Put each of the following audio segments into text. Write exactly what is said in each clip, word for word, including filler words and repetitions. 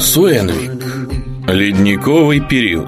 Суэнвик. Ледниковый период.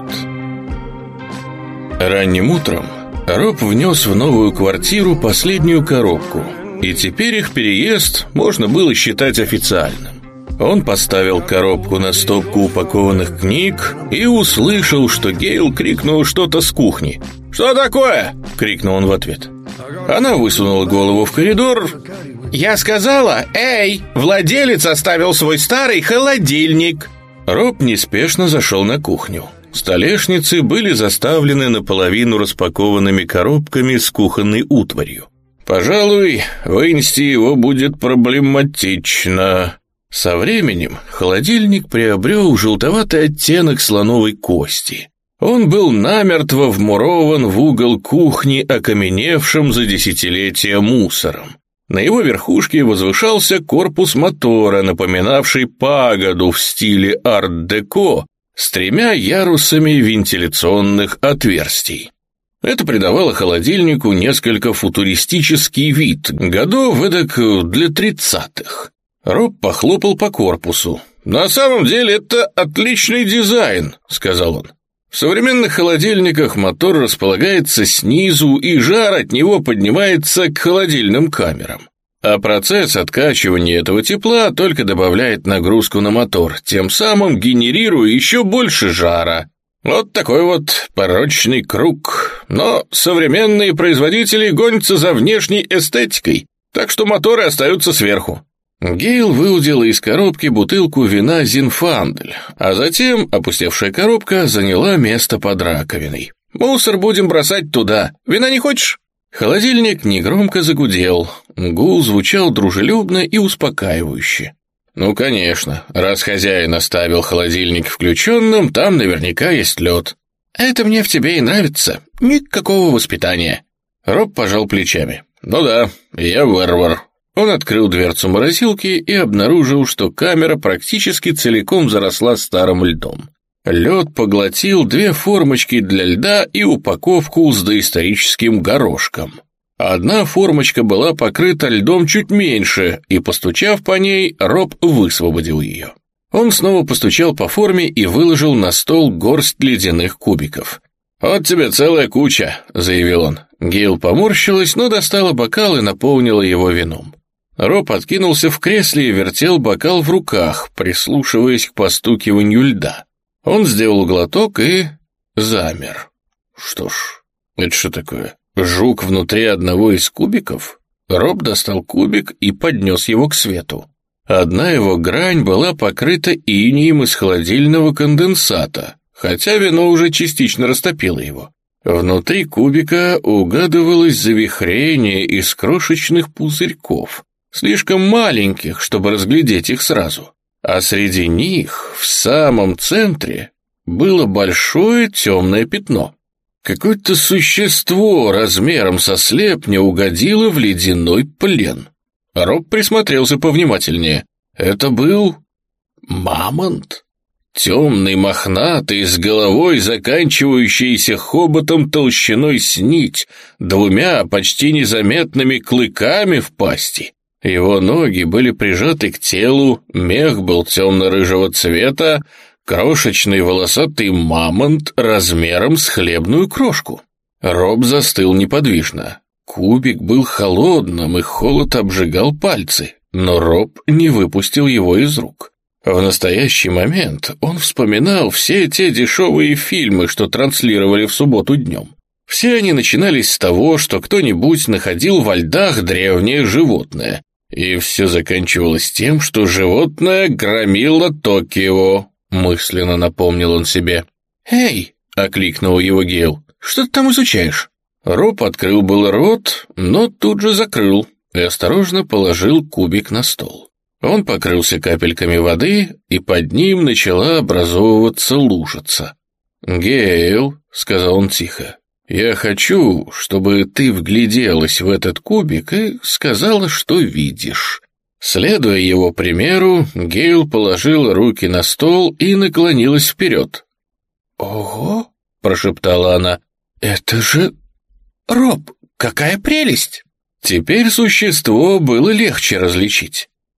Ранним утром Роб внес в новую квартиру последнюю коробку, и теперь их переезд можно было считать официальным. Он поставил коробку на стопку упакованных книг и услышал, что Гейл крикнул что-то с кухни. «Что такое?» — крикнул он в ответ. Она высунула голову в коридор. «Я сказала, эй, владелец оставил свой старый холодильник!» Роб неспешно зашел на кухню. Столешницы были заставлены наполовину распакованными коробками с кухонной утварью. «Пожалуй, вынести его будет проблематично». Со временем холодильник приобрел желтоватый оттенок слоновой кости. Он был намертво вмурован в угол кухни, окаменевшим за десятилетия мусором. На его верхушке возвышался корпус мотора, напоминавший пагоду в стиле арт-деко, с тремя ярусами вентиляционных отверстий. Это придавало холодильнику несколько футуристический вид, годов эдак для тридцатых. Роб похлопал по корпусу. «На самом деле это отличный дизайн», — сказал он. «В современных холодильниках мотор располагается снизу, и жар от него поднимается к холодильным камерам. А процесс откачивания этого тепла только добавляет нагрузку на мотор, тем самым генерируя еще больше жара. Вот такой вот порочный круг. Но современные производители гонятся за внешней эстетикой, так что моторы остаются сверху». Гейл выудила из коробки бутылку вина «Зинфандель», а затем опустевшая коробка заняла место под раковиной. «Мусор будем бросать туда. Вина не хочешь?» Холодильник негромко загудел. Гул звучал дружелюбно и успокаивающе. «Ну, конечно, раз хозяин оставил холодильник включенным, там наверняка есть лед». «Это мне в тебе и нравится. Никакого воспитания». Роб пожал плечами. «Ну да, я варвар». Он открыл дверцу морозилки и обнаружил, что камера практически целиком заросла старым льдом. Лед поглотил две формочки для льда и упаковку с доисторическим горошком. Одна формочка была покрыта льдом чуть меньше, и, постучав по ней, Роб высвободил ее. Он снова постучал по форме и выложил на стол горсть ледяных кубиков. «Вот тебе целая куча», — заявил он. Гейл поморщилась, но достала бокал и наполнила его вином. Роб откинулся в кресле и вертел бокал в руках, прислушиваясь к постукиванию льда. Он сделал глоток и замер. Что ж, это что такое? Жук внутри одного из кубиков? Роб достал кубик и поднес его к свету. Одна его грань была покрыта инеем из холодильного конденсата, хотя вино уже частично растопило его. Внутри кубика угадывалось завихрение из крошечных пузырьков, слишком маленьких, чтобы разглядеть их сразу. А среди них, в самом центре, было большое темное пятно. Какое-то существо размером со слепня угодило в ледяной плен. Роб присмотрелся повнимательнее. Это был мамонт. Темный, мохнатый, с головой, заканчивающейся хоботом толщиной с нить, двумя почти незаметными клыками в пасти. Его ноги были прижаты к телу, мех был темно-рыжего цвета, крошечный волосатый мамонт размером с хлебную крошку. Роб застыл неподвижно. Кубик был холодным, и холод обжигал пальцы, но Роб не выпустил его из рук. В настоящий момент он вспоминал все те дешевые фильмы, что транслировали в субботу днем. Все они начинались с того, что кто-нибудь находил во льдах древнее животное, и все заканчивалось тем, что животное громило Токио, мысленно напомнил он себе. «Эй!» — окликнул его Гейл. «Что ты там изучаешь?» Роб открыл был рот, но тут же закрыл и осторожно положил кубик на стол. Он покрылся капельками воды, и под ним начала образовываться лужица. «Гейл», — сказал он тихо, — «я хочу, чтобы ты вгляделась в этот кубик и сказала, что видишь». Следуя его примеру, Гейл положила руки на стол и наклонилась вперед. «Ого!» — прошептала она. «Это же... Роб, какая прелесть!» Теперь существо было легче различить.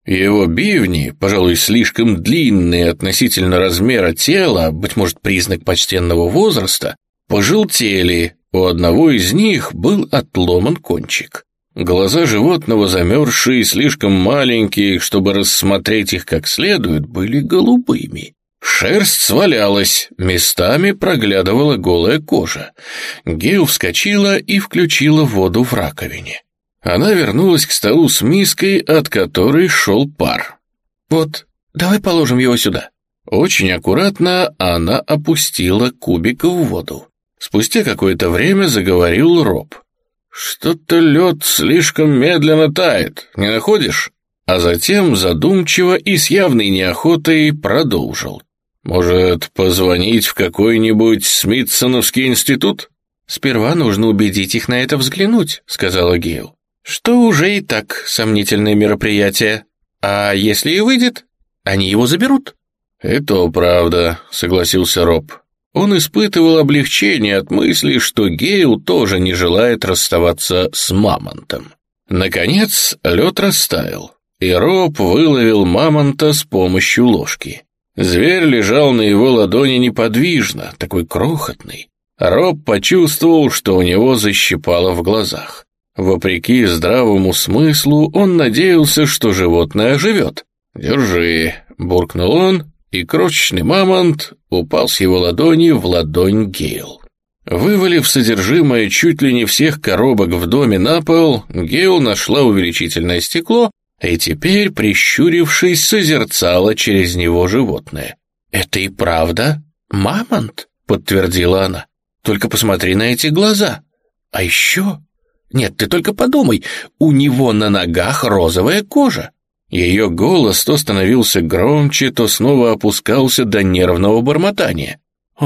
Его бивни, пожалуй, слишком длинные относительно размера тела, быть может, признак почтенного возраста, пожелтели, у одного из них был отломан кончик. Глаза животного, замерзшие, слишком маленькие, чтобы рассмотреть их как следует, были голубыми. Шерсть свалялась, местами проглядывала голая кожа. Гейл вскочила и включила воду в раковине. Она вернулась к столу с миской, от которой шел пар. «Вот, давай положим его сюда». Очень аккуратно она опустила кубик в воду. Спустя какое-то время заговорил Роб. «Что-то лед слишком медленно тает, не находишь?» А затем задумчиво и с явной неохотой продолжил. «Может, позвонить в какой-нибудь Смитсоновский институт?» «Сперва нужно убедить их на это взглянуть», — сказала Гейл. «Что уже и так сомнительное мероприятие. А если и выйдет, они его заберут». «И то правда», — согласился Роб. Он испытывал облегчение от мысли, что Гейл тоже не желает расставаться с мамонтом. Наконец лед растаял, и Роб выловил мамонта с помощью ложки. Зверь лежал на его ладони неподвижно, такой крохотный. Роб почувствовал, что у него защипало в глазах. Вопреки здравому смыслу, он надеялся, что животное оживет. «Держи», — буркнул он, и крошечный мамонт упал с его ладони в ладонь Гейл. Вывалив содержимое чуть ли не всех коробок в доме на пол, Гейл нашла увеличительное стекло и теперь, прищурившись, созерцала через него животное. «Это и правда мамонт?» — подтвердила она. «Только посмотри на эти глаза. А еще... Нет, ты только подумай, у него на ногах розовая кожа». Ее голос то становился громче, то снова опускался до нервного бормотания.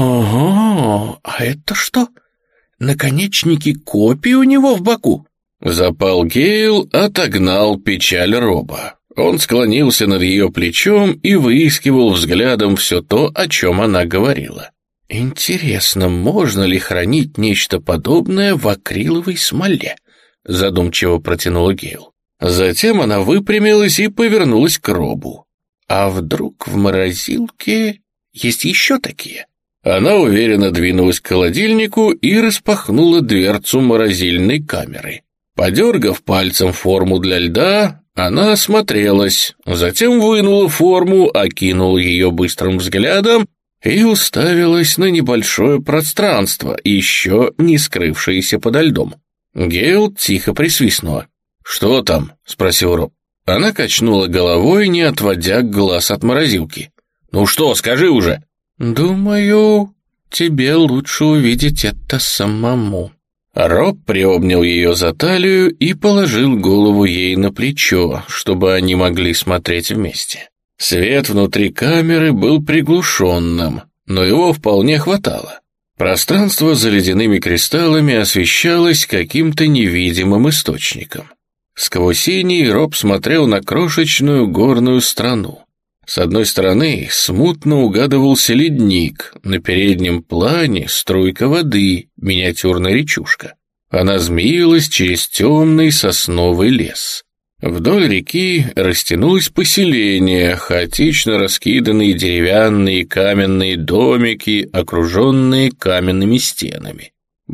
«Ого, а это что? Наконечники копий у него в боку?» Запал Гейл отогнал печаль Роба. Он склонился над ее плечом и выискивал взглядом все то, о чем она говорила. «Интересно, можно ли хранить нечто подобное в акриловой смоле?» Задумчиво протянула Гейл. Затем она выпрямилась и повернулась к Робу. «А вдруг в морозилке есть еще такие?» Она уверенно двинулась к холодильнику и распахнула дверцу морозильной камеры. Подергав пальцем форму для льда, она осмотрелась, затем вынула форму, окинула ее быстрым взглядом и уставилась на небольшое пространство, еще не скрывшееся подо льдом. Гейл тихо присвистнула. «Что там?» — спросил Роб. Она качнула головой, не отводя глаз от морозилки. «Ну что, скажи уже!» «Думаю, тебе лучше увидеть это самому». Роб приобнял ее за талию и положил голову ей на плечо, чтобы они могли смотреть вместе. Свет внутри камеры был приглушенным, но его вполне хватало. Пространство за ледяными кристаллами освещалось каким-то невидимым источником. Сквозь синий Роб смотрел на крошечную горную страну. С одной стороны смутно угадывался ледник, на переднем плане струйка воды, миниатюрная речушка. Она змеилась через темный сосновый лес. Вдоль реки растянулось поселение, хаотично раскиданные деревянные и каменные домики, окруженные каменными стенами.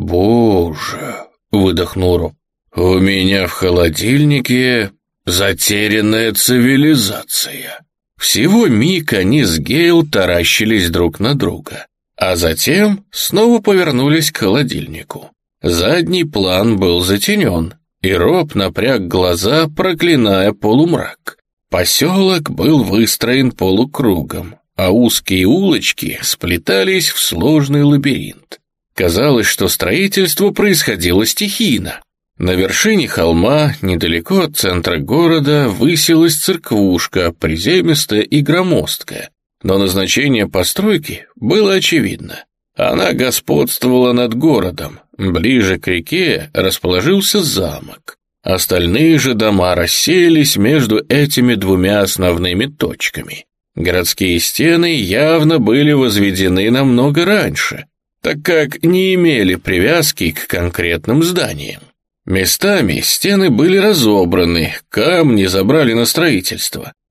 «Боже!» — выдохнул Роб. «У меня в холодильнике затерянная цивилизация». Всего миг они с Гейл таращились друг на друга, а затем снова повернулись к холодильнику. Задний план был затенен, и Роб напряг глаза, проклиная полумрак. Поселок был выстроен полукругом, а узкие улочки сплетались в сложный лабиринт. Казалось, что строительство происходило стихийно. На вершине холма, недалеко от центра города, высилась церквушка, приземистая и громоздкая. Но назначение постройки было очевидно. Она господствовала над городом. Ближе к реке расположился замок. Остальные же дома рассеялись между этими двумя основными точками. Городские стены явно были возведены намного раньше, так как не имели привязки к конкретным зданиям. Местами стены были разобраны, камни забрали на строительство.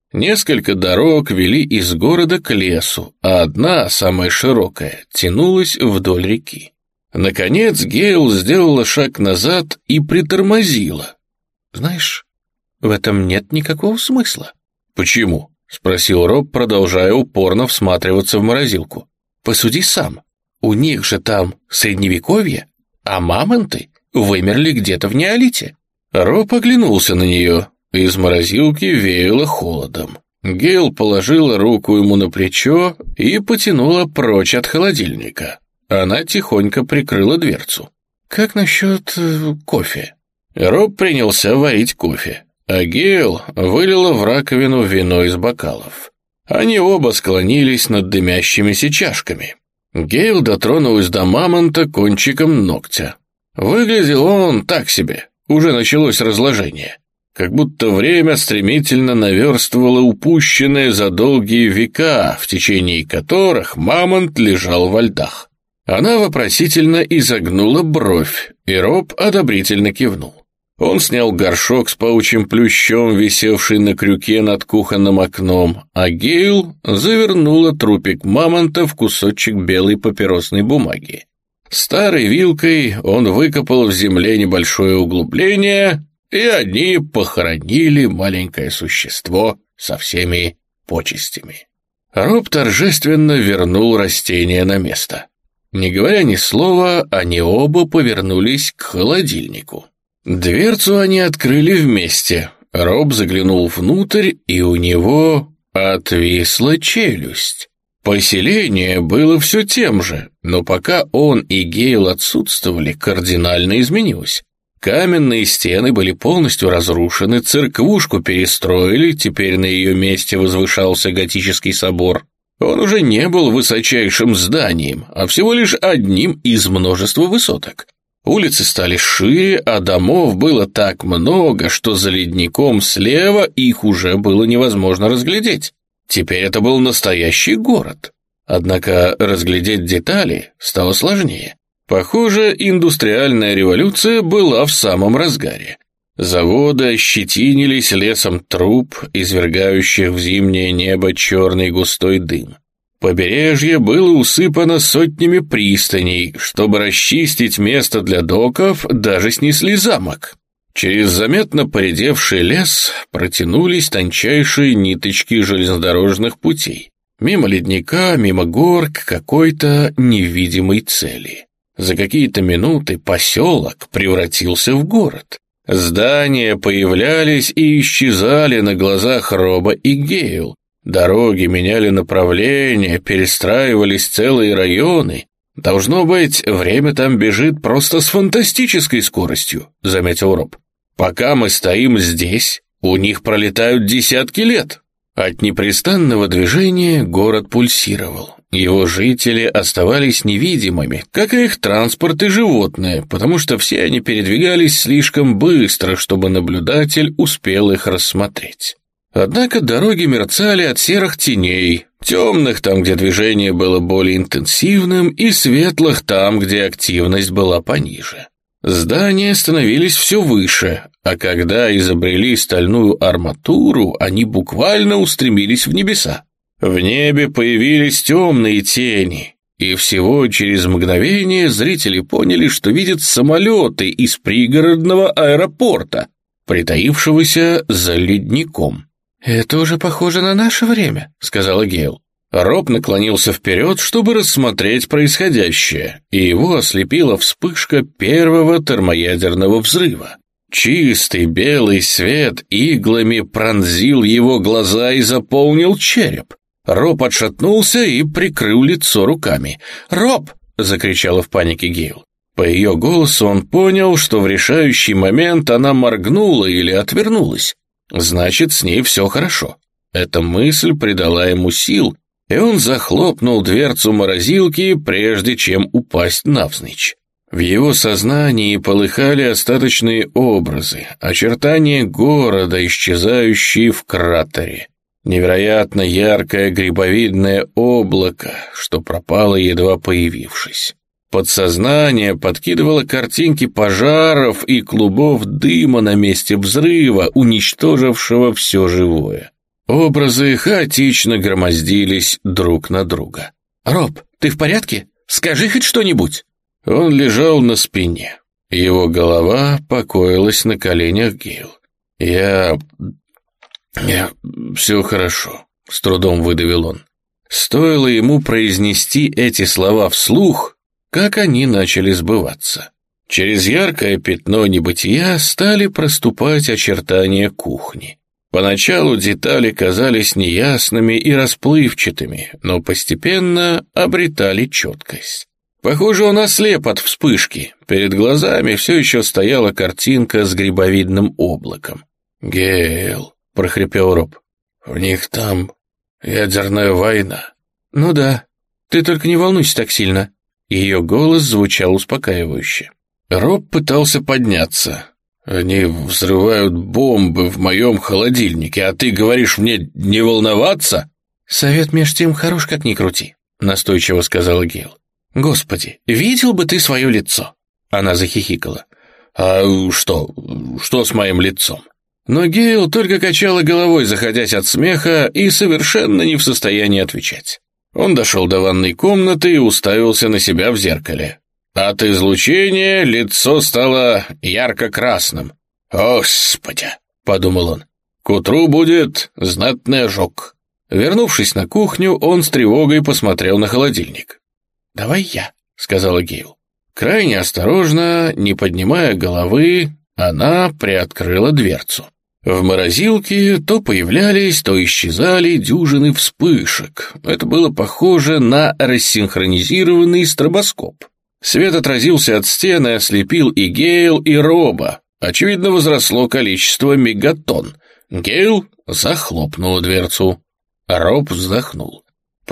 Несколько дорог вели из города к лесу, а одна, самая широкая, тянулась вдоль реки. Наконец Гейл сделала шаг назад и притормозила. «Знаешь, в этом нет никакого смысла». «Почему?» — спросил Роб, продолжая упорно всматриваться в морозилку. «Посуди сам. У них же там средневековье, а мамонты вымерли где-то в неолите». Роб оглянулся на нее. Из морозилки веяло холодом. Гейл положила руку ему на плечо и потянула прочь от холодильника. Она тихонько прикрыла дверцу. «Как насчет э, кофе?» Роб принялся варить кофе, а Гейл вылила в раковину вино из бокалов. Они оба склонились над дымящимися чашками. Гейл дотронулась до мамонта кончиком ногтя. Выглядел он так себе, уже началось разложение. Как будто время стремительно наверстывало упущенное за долгие века, в течение которых мамонт лежал во льдах. Она вопросительно изогнула бровь, и Роб одобрительно кивнул. Он снял горшок с паучьим плющом, висевший на крюке над кухонным окном, а Гейл завернула трупик мамонта в кусочек белой папиросной бумаги. Старой вилкой он выкопал в земле небольшое углубление, и они похоронили маленькое существо со всеми почестями. Роб торжественно вернул растение на место. Не говоря ни слова, они оба повернулись к холодильнику. Дверцу они открыли вместе. Роб заглянул внутрь, и у него отвисла челюсть. Поселение было все тем же, но пока он и Гейл отсутствовали, кардинально изменилось. Каменные стены были полностью разрушены, церквушку перестроили, теперь на ее месте возвышался готический собор. Он уже не был высочайшим зданием, а всего лишь одним из множества высоток. Улицы стали шире, а домов было так много, что за ледником слева их уже было невозможно разглядеть. Теперь это был настоящий город. Однако разглядеть детали стало сложнее. Похоже, индустриальная революция была в самом разгаре. Заводы ощетинились лесом труб, извергающих в зимнее небо черный густой дым. Побережье было усыпано сотнями пристаней. Чтобы расчистить место для доков, даже снесли замок. Через заметно поредевший лес протянулись тончайшие ниточки железнодорожных путей. Мимо ледника, мимо гор к какой-то невидимой цели. За какие-то минуты поселок превратился в город. Здания появлялись и исчезали на глазах Роба и Гейл. Дороги меняли направление, перестраивались целые районы. «Должно быть, время там бежит просто с фантастической скоростью», — заметил Роб. «Пока мы стоим здесь, у них пролетают десятки лет». От непрестанного движения город пульсировал. Его жители оставались невидимыми, как и их транспорт и животные, потому что все они передвигались слишком быстро, чтобы наблюдатель успел их рассмотреть. Однако дороги мерцали от серых теней, темных там, где движение было более интенсивным, и светлых там, где активность была пониже. Здания становились все выше, а когда изобрели стальную арматуру, они буквально устремились в небеса. В небе появились темные тени, и всего через мгновение зрители поняли, что видят самолеты из пригородного аэропорта, притаившегося за ледником. «Это уже похоже на наше время», — сказала Гейл. Роб наклонился вперед, чтобы рассмотреть происходящее, и его ослепила вспышка первого термоядерного взрыва. Чистый белый свет иглами пронзил его глаза и заполнил череп. Роб отшатнулся и прикрыл лицо руками. «Роб!» — закричала в панике Гейл. По ее голосу он понял, что в решающий момент она моргнула или отвернулась. Значит, с ней все хорошо. Эта мысль придала ему сил, и он захлопнул дверцу морозилки, прежде чем упасть навзничь. В его сознании полыхали остаточные образы, очертания города, исчезающие в кратере. Невероятно яркое грибовидное облако, что пропало, едва появившись. Подсознание подкидывало картинки пожаров и клубов дыма на месте взрыва, уничтожившего все живое. Образы хаотично громоздились друг на друга. «Роб, ты в порядке? Скажи хоть что-нибудь!» Он лежал на спине. Его голова покоилась на коленях Гейл. «Я... я... все хорошо», — с трудом выдавил он. Стоило ему произнести эти слова вслух, как они начали сбываться. Через яркое пятно небытия стали проступать очертания кухни. Поначалу детали казались неясными и расплывчатыми, но постепенно обретали четкость. Похоже, он ослеп от вспышки. Перед глазами все еще стояла картинка с грибовидным облаком. «Гейл», — прохрипел Роб, — «у них там ядерная война». «Ну да, ты только не волнуйся так сильно». Ее голос звучал успокаивающе. Роб пытался подняться. «Они взрывают бомбы в моем холодильнике, а ты говоришь мне не волноваться?» «Совет меж тем хорош, как ни крути», — настойчиво сказала Гейл. «Господи, видел бы ты свое лицо!» Она захихикала. «А что? Что с моим лицом?» Но Гейл только качала головой, заходясь от смеха, и совершенно не в состоянии отвечать. Он дошел до ванной комнаты и уставился на себя в зеркале. От излучения лицо стало ярко-красным. «Господи!» — подумал он. «К утру будет знатный ожог». Вернувшись на кухню, он с тревогой посмотрел на холодильник. «Давай я», — сказала Гейл. Крайне осторожно, не поднимая головы, она приоткрыла дверцу. В морозилке то появлялись, то исчезали дюжины вспышек. Это было похоже на рассинхронизированный стробоскоп. Свет отразился от стены, ослепил и Гейл, и Роба. Очевидно, возросло количество мегатонн. Гейл захлопнула дверцу. Роб вздохнул.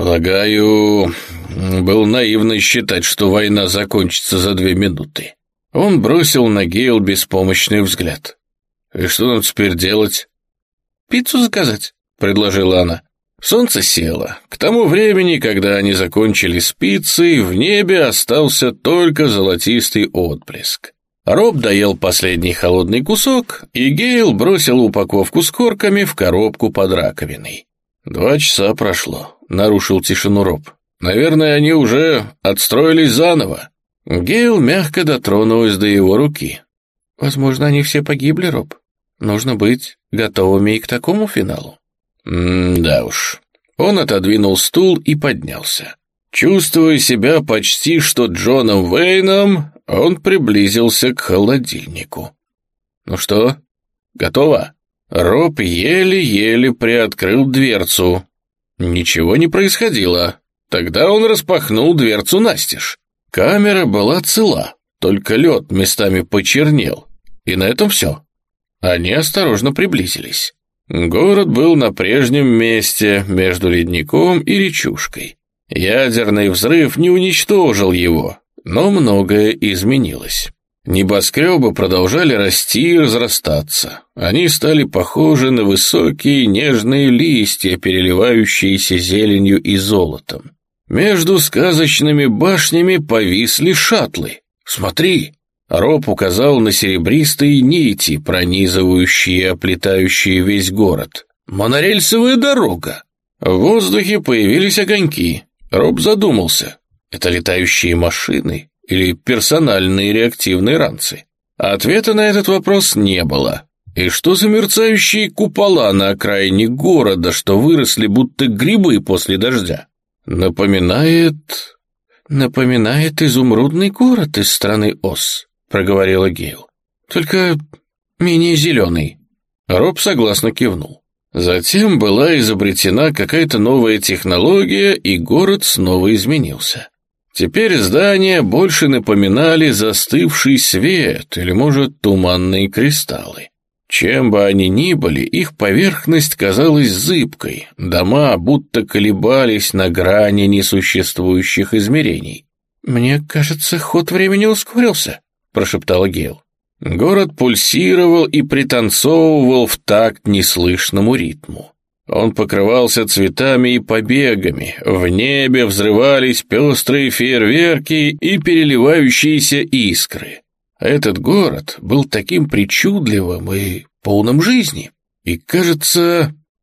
«Полагаю, было наивно считать, что война закончится за две минуты». Он бросил на Гейл беспомощный взгляд. «И что нам теперь делать?» «Пиццу заказать», — предложила она. Солнце село. К тому времени, когда они закончили с пиццей, в небе остался только золотистый отблеск. Роб доел последний холодный кусок, и Гейл бросил упаковку с корками в коробку под раковиной. «Два часа прошло», — нарушил тишину Роб. «Наверное, они уже отстроились заново». Гейл мягко дотронулась до его руки. «Возможно, они все погибли, Роб. Нужно быть готовыми и к такому финалу». «М-да уж». Он отодвинул стул и поднялся. Чувствуя себя почти что Джоном Уэйном, он приблизился к холодильнику. «Ну что, готово?» Роб еле-еле приоткрыл дверцу. Ничего не происходило. Тогда он распахнул дверцу настежь. Камера была цела, только лед местами почернел. И на этом все. Они осторожно приблизились. Город был на прежнем месте, между ледником и речушкой. Ядерный взрыв не уничтожил его, но многое изменилось. Небоскребы продолжали расти и разрастаться. Они стали похожи на высокие нежные листья, переливающиеся зеленью и золотом. Между сказочными башнями повисли шаттлы. «Смотри!» Роб указал на серебристые нити, пронизывающие и оплетающие весь город. «Монорельсовая дорога!» В воздухе появились огоньки. Роб задумался. Это летающие машины или персональные реактивные ранцы? Ответа на этот вопрос не было. И что за мерцающие купола на окраине города, что выросли будто грибы после дождя? Напоминает... Напоминает изумрудный город из страны Оз, проговорила Гейл. Только менее зеленый. Роб согласно кивнул. Затем была изобретена какая-то новая технология, и город снова изменился. Теперь здания больше напоминали застывший свет или, может, туманные кристаллы. Чем бы они ни были, их поверхность казалась зыбкой, дома будто колебались на грани несуществующих измерений. «Мне кажется, ход времени ускорился», — прошептала Гейл. Город пульсировал и пританцовывал в такт неслышному ритму. Он покрывался цветами и побегами, в небе взрывались пестрые фейерверки и переливающиеся искры. Этот город был таким причудливым и полным жизни, и, кажется,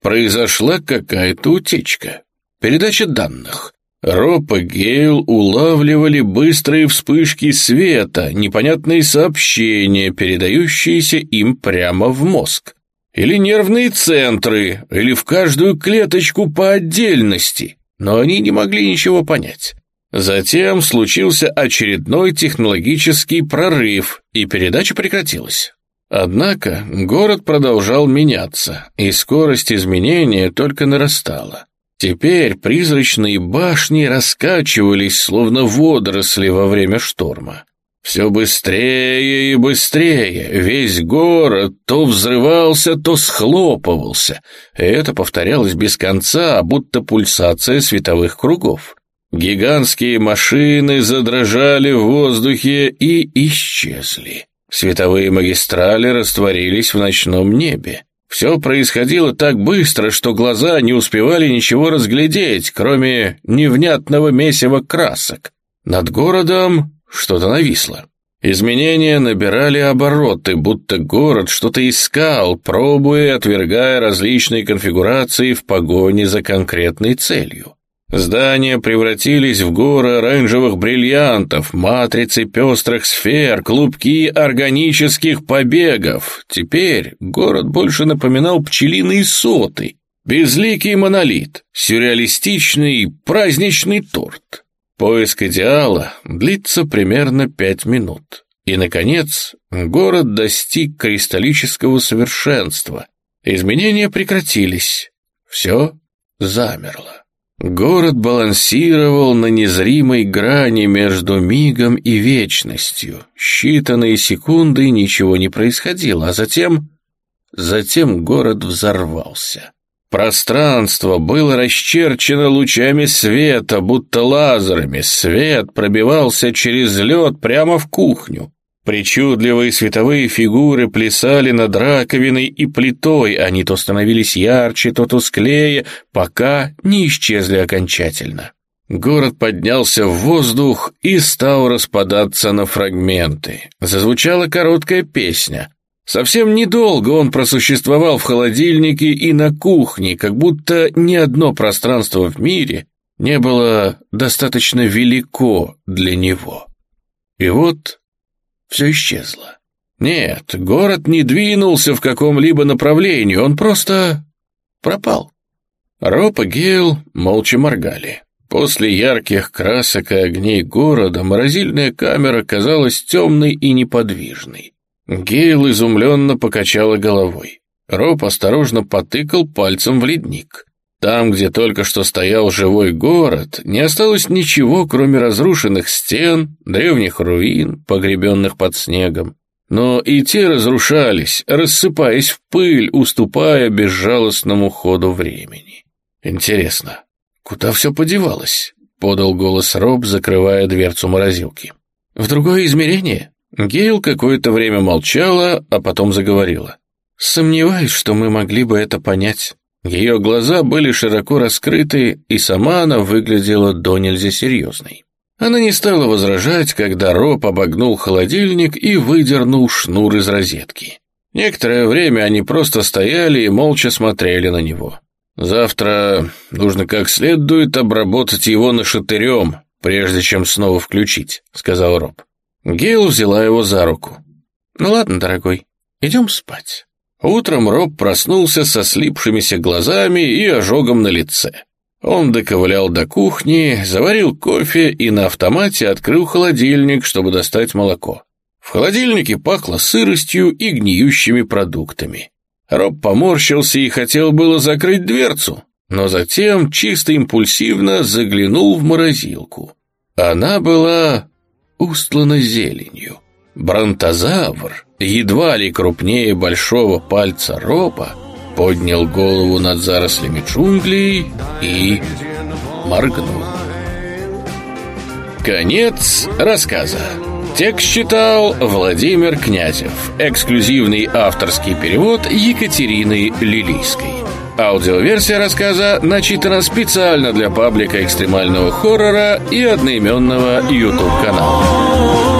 Произошла какая-то утечка. Передача данных. Роб и Гейл улавливали быстрые вспышки света, непонятные сообщения, передающиеся им прямо в мозг. Или нервные центры, или в каждую клеточку по отдельности. Но они не могли ничего понять. Затем случился очередной технологический прорыв, и передача прекратилась. Однако город продолжал меняться, и скорость изменения только нарастала. Теперь призрачные башни раскачивались, словно водоросли во время шторма. Все быстрее и быстрее, весь город то взрывался, то схлопывался, и это повторялось без конца, будто пульсация световых кругов. Гигантские машины задрожали в воздухе и исчезли. Световые магистрали растворились в ночном небе. Все происходило так быстро, что глаза не успевали ничего разглядеть, кроме невнятного месива красок. Над городом что-то нависло. Изменения набирали обороты, будто город что-то искал, пробуя и отвергая различные конфигурации в погоне за конкретной целью. Здания превратились в горы оранжевых бриллиантов, матрицы пестрых сфер, клубки органических побегов. Теперь город больше напоминал пчелиные соты, безликий монолит, сюрреалистичный праздничный торт. Поиск идеала длится примерно пять минут. И, наконец, город достиг кристаллического совершенства. Изменения прекратились. Все замерло. Город балансировал на незримой грани между мигом и вечностью. Считанные секунды ничего не происходило, а затем... Затем город взорвался. Пространство было расчерчено лучами света, будто лазерами. Свет пробивался через лед прямо в кухню. Причудливые световые фигуры плясали над раковиной и плитой, они то становились ярче, то тусклее, пока не исчезли окончательно. Город поднялся в воздух и стал распадаться на фрагменты. Зазвучала короткая песня. Совсем недолго он просуществовал в холодильнике и на кухне, как будто ни одно пространство в мире не было достаточно велико для него. И вот... все исчезло. Нет, город не двинулся в каком-либо направлении, он просто пропал. Роб и Гейл молча моргали. После ярких красок и огней города морозильная камера казалась темной и неподвижной. Гейл изумленно покачала головой. Роб осторожно потыкал пальцем в ледник. Там, где только что стоял живой город, не осталось ничего, кроме разрушенных стен, древних руин, погребенных под снегом. Но и те разрушались, рассыпаясь в пыль, уступая безжалостному ходу времени. «Интересно, куда все подевалось?» — подал голос Роб, закрывая дверцу морозилки. «В другое измерение?» Гейл какое-то время молчала, а потом заговорила. «Сомневаюсь, что мы могли бы это понять». Ее глаза были широко раскрыты, и сама она выглядела до нельзя серьезной. Она не стала возражать, когда Роб обогнул холодильник и выдернул шнур из розетки. Некоторое время они просто стояли и молча смотрели на него. «Завтра нужно как следует обработать его нашатырем, прежде чем снова включить», — сказал Роб. Гейл взяла его за руку. «Ну ладно, дорогой, идем спать». Утром Роб проснулся со слипшимися глазами и ожогом на лице. Он доковылял до кухни, заварил кофе и на автомате открыл холодильник, чтобы достать молоко. В холодильнике пахло сыростью и гниющими продуктами. Роб поморщился и хотел было закрыть дверцу, но затем чисто импульсивно заглянул в морозилку. Она была устлана зеленью. Бронтозавр, едва ли крупнее большого пальца Роба, поднял голову над зарослями джунглей и моргнул. Конец рассказа. Текст читал Владимир Князев. Эксклюзивный авторский перевод Екатерины Лилийской. Аудиоверсия рассказа начитана специально для паблика экстремального хоррора и одноименного YouTube-канала.